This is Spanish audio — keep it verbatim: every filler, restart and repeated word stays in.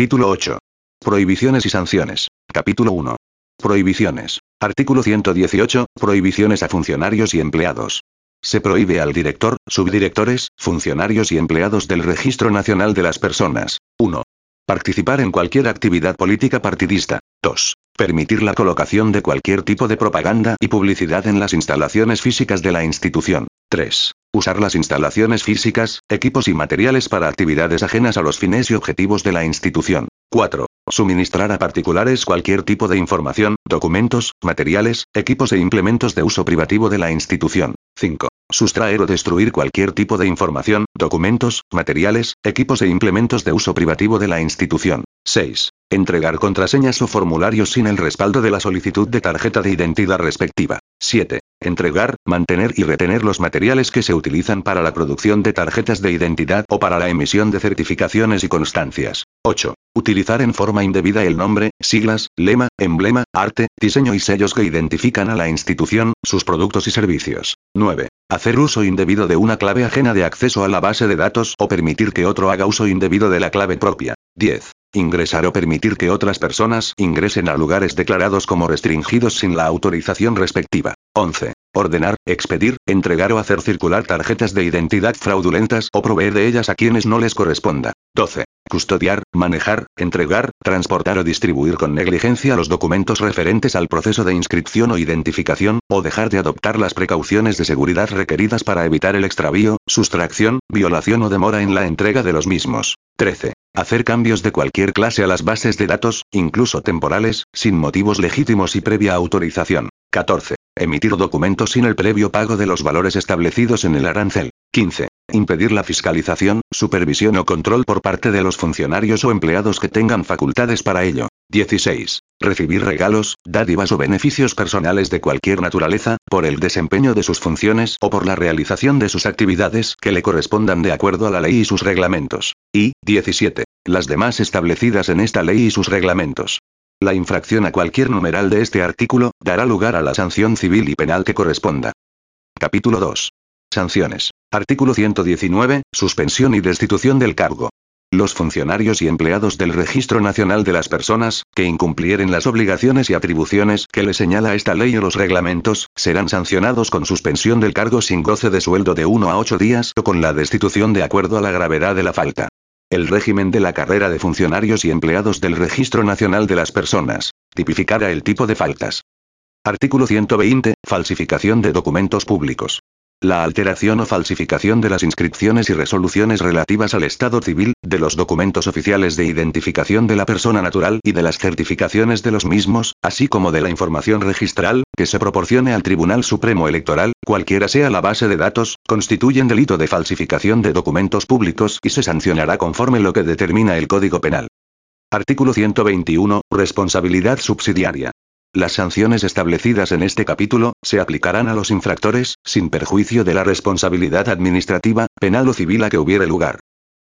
Título ocho. Prohibiciones y sanciones. Capítulo uno. Prohibiciones. Artículo ciento dieciocho. Prohibiciones a funcionarios y empleados. Se prohíbe al director, subdirectores, funcionarios y empleados del Registro Nacional de las Personas. uno. Participar en cualquier actividad política partidista. dos. Permitir la colocación de cualquier tipo de propaganda y publicidad en las instalaciones físicas de la institución. tres. Usar las instalaciones físicas, equipos y materiales para actividades ajenas a los fines y objetivos de la institución. cuatro. Suministrar a particulares cualquier tipo de información, documentos, materiales, equipos e implementos de uso privativo de la institución. cinco. Sustraer o destruir cualquier tipo de información, documentos, materiales, equipos e implementos de uso privativo de la institución. seis. Entregar contraseñas o formularios sin el respaldo de la solicitud de tarjeta de identidad respectiva. siete. Entregar, mantener y retener los materiales que se utilizan para la producción de tarjetas de identidad o para la emisión de certificaciones y constancias. ocho. Utilizar en forma indebida el nombre, siglas, lema, emblema, arte, diseño y sellos que identifican a la institución, sus productos y servicios. nueve. Hacer uso indebido de una clave ajena de acceso a la base de datos o permitir que otro haga uso indebido de la clave propia. diez. Ingresar o permitir que otras personas ingresen a lugares declarados como restringidos sin la autorización respectiva. once. Ordenar, expedir, entregar o hacer circular tarjetas de identidad fraudulentas o proveer de ellas a quienes no les corresponda. doce. Custodiar, manejar, entregar, transportar o distribuir con negligencia los documentos referentes al proceso de inscripción o identificación, o dejar de adoptar las precauciones de seguridad requeridas para evitar el extravío, sustracción, violación o demora en la entrega de los mismos. trece. Hacer cambios de cualquier clase a las bases de datos, incluso temporales, sin motivos legítimos y previa autorización. catorce. Emitir documentos sin el previo pago de los valores establecidos en el arancel. quince. Impedir la fiscalización, supervisión o control por parte de los funcionarios o empleados que tengan facultades para ello. dieciséis. Recibir regalos, dádivas o beneficios personales de cualquier naturaleza, por el desempeño de sus funciones o por la realización de sus actividades que le correspondan de acuerdo a la ley y sus reglamentos. Y, diecisiete. Las demás establecidas en esta ley y sus reglamentos. La infracción a cualquier numeral de este artículo, dará lugar a la sanción civil y penal que corresponda. Capítulo dos. Sanciones. Artículo ciento diecinueve. Suspensión y destitución del cargo. Los funcionarios y empleados del Registro Nacional de las Personas, que incumplieren las obligaciones y atribuciones que les señala esta ley o los reglamentos, serán sancionados con suspensión del cargo sin goce de sueldo de uno a ocho días o con la destitución de acuerdo a la gravedad de la falta. El régimen de la carrera de funcionarios y empleados del Registro Nacional de las Personas. Tipificará el tipo de faltas. Artículo ciento veinte. Falsificación de documentos públicos. La alteración o falsificación de las inscripciones y resoluciones relativas al estado civil, de los documentos oficiales de identificación de la persona natural y de las certificaciones de los mismos, así como de la información registral, que se proporcione al Tribunal Supremo Electoral, cualquiera sea la base de datos, constituyen delito de falsificación de documentos públicos y se sancionará conforme lo que determina el Código Penal. Artículo ciento veintiuno. Responsabilidad subsidiaria. Las sanciones establecidas en este capítulo, se aplicarán a los infractores, sin perjuicio de la responsabilidad administrativa, penal o civil a que hubiere lugar.